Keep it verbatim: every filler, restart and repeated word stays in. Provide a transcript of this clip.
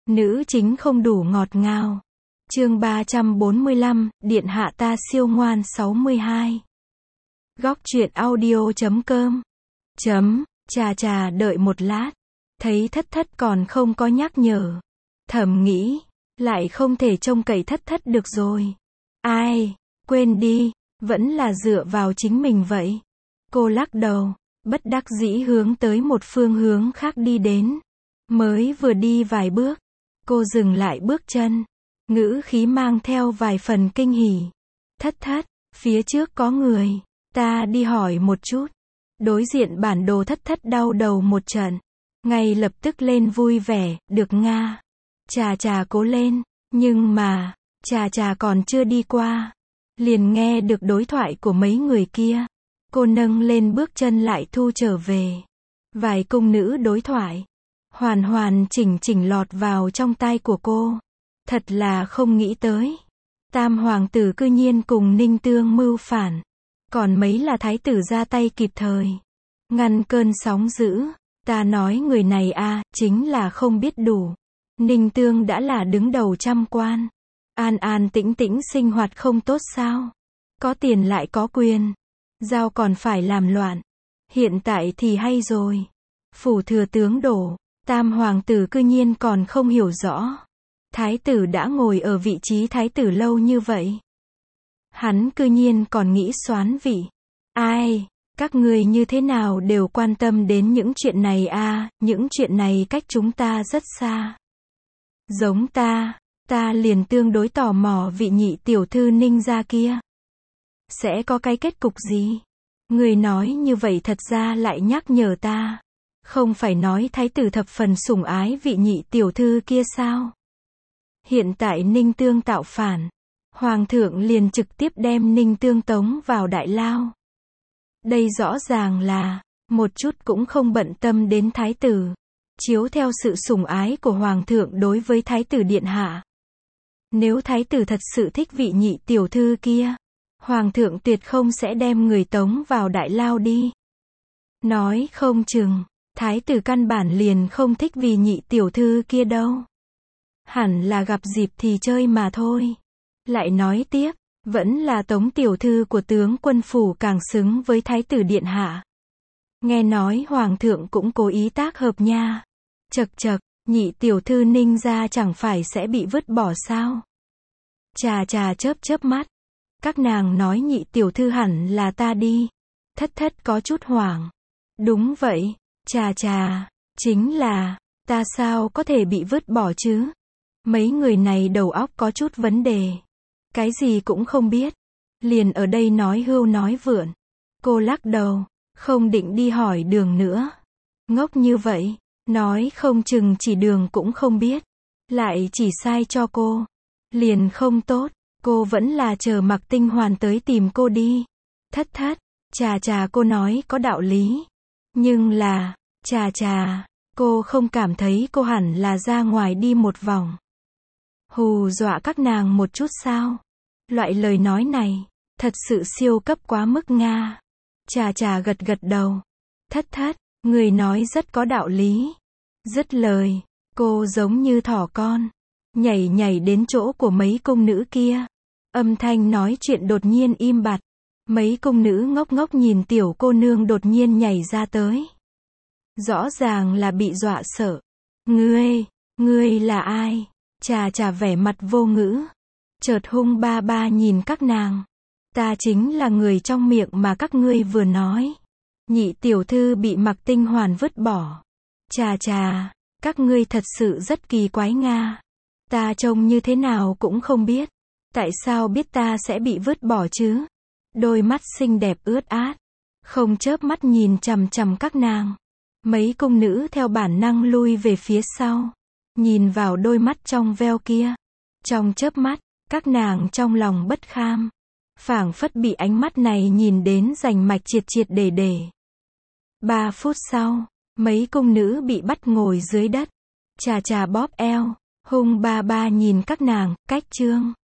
Nữ chính không đủ ngọt ngào. Chương ba trăm bốn mươi lăm, Điện hạ ta siêu ngoan sáu mươi hai. Góc truyện audio chấm com. Chấm, chà chà đợi một lát. Thấy thất thất còn không có nhắc nhở. Thầm nghĩ, lại không thể trông cậy thất thất được rồi. Ai, quên đi, vẫn là dựa vào chính mình vậy. Cô lắc đầu, bất đắc dĩ hướng tới một phương hướng khác đi đến. Mới vừa đi vài bước, cô dừng lại bước chân. Ngữ khí mang theo vài phần kinh hỉ. Thất thất, phía trước có người, ta đi hỏi một chút. Đối diện bản đồ thất thất đau đầu một trận. Ngay lập tức lên vui vẻ, được nga. Chà chà cố lên, nhưng mà, chà chà còn chưa đi qua. Liền nghe được đối thoại của mấy người kia. Cô nâng lên bước chân lại thu trở về. Vài cung nữ đối thoại. Hoàn hoàn chỉnh chỉnh lọt vào trong tai của cô. Thật là không nghĩ tới. Tam hoàng tử cư nhiên cùng Ninh Tương mưu phản. Còn mấy là thái tử ra tay kịp thời. Ngăn cơn sóng dữ. Ta nói người này a chính là không biết đủ. Ninh Tương đã là đứng đầu trăm quan. An an tĩnh tĩnh sinh hoạt không tốt sao? Có tiền lại có quyền. Giao còn phải làm loạn. Hiện tại thì hay rồi. Phủ thừa tướng đổ. Tam hoàng tử cư nhiên còn không hiểu rõ. Thái tử đã ngồi ở vị trí thái tử lâu như vậy. Hắn cư nhiên còn nghĩ soán vị. Ai, các người như thế nào đều quan tâm đến những chuyện này a, những chuyện này cách chúng ta rất xa. Giống ta, ta liền tương đối tò mò vị nhị tiểu thư Ninh gia kia. Sẽ có cái kết cục gì? Người nói như vậy thật ra lại nhắc nhở ta. Không phải nói thái tử thập phần sủng ái vị nhị tiểu thư kia sao? Hiện tại Ninh Tương tạo phản. Hoàng thượng liền trực tiếp đem Ninh Tương tống vào đại lao. Đây rõ ràng là, một chút cũng không bận tâm đến thái tử. Chiếu theo sự sủng ái của hoàng thượng đối với thái tử điện hạ. Nếu thái tử thật sự thích vị nhị tiểu thư kia, hoàng thượng tuyệt không sẽ đem người tống vào đại lao đi. Nói không chừng, thái tử căn bản liền không thích vị nhị tiểu thư kia đâu. Hẳn là gặp dịp thì chơi mà thôi. Lại nói tiếp, vẫn là tống tiểu thư của tướng quân phủ càng xứng với thái tử điện hạ. Nghe nói hoàng thượng cũng cố ý tác hợp nha. Chật chật, nhị tiểu thư Ninh gia chẳng phải sẽ bị vứt bỏ sao? Chà chà chớp chớp mắt. Các nàng nói nhị tiểu thư hẳn là ta đi. Thất thất có chút hoảng. Đúng vậy, chà chà, chính là, ta sao có thể bị vứt bỏ chứ? Mấy người này đầu óc có chút vấn đề. Cái gì cũng không biết. Liền ở đây nói hưu nói vượn. Cô lắc đầu, không định đi hỏi đường nữa. Ngốc như vậy, nói không chừng chỉ đường cũng không biết. Lại chỉ sai cho cô. Liền không tốt, cô vẫn là chờ Mạc Tinh Hoàn tới tìm cô đi. Thất thất, chà chà cô nói có đạo lý. Nhưng là, chà chà, cô không cảm thấy cô hẳn là ra ngoài đi một vòng. Hù dọa các nàng một chút sao? Loại lời nói này, thật sự siêu cấp quá mức nga. Chà chà gật gật đầu. Thất thất, người nói rất có đạo lý. Dứt lời, cô giống như thỏ con. Nhảy nhảy đến chỗ của mấy cung nữ kia. Âm thanh nói chuyện đột nhiên im bặt. Mấy cung nữ ngốc ngốc nhìn tiểu cô nương đột nhiên nhảy ra tới. Rõ ràng là bị dọa sợ. Ngươi, ngươi là ai? Chà chà vẻ mặt vô ngữ. Chợt hung ba ba nhìn các nàng. Ta chính là người trong miệng mà các ngươi vừa nói. Nhị tiểu thư bị Mạc Tinh Hoàn vứt bỏ. Chà chà, các ngươi thật sự rất kỳ quái nga. Ta trông như thế nào cũng không biết. Tại sao biết ta sẽ bị vứt bỏ chứ? Đôi mắt xinh đẹp ướt át. Không chớp mắt nhìn chằm chằm các nàng. Mấy cung nữ theo bản năng lui về phía sau. Nhìn vào đôi mắt trong veo kia. Trong chớp mắt, các nàng trong lòng bất kham. Phảng phất bị ánh mắt này nhìn đến rành mạch triệt triệt để để. Ba phút sau, mấy cung nữ bị bắt ngồi dưới đất. Chà chà bóp eo. Hung ba ba nhìn các nàng, cách trương.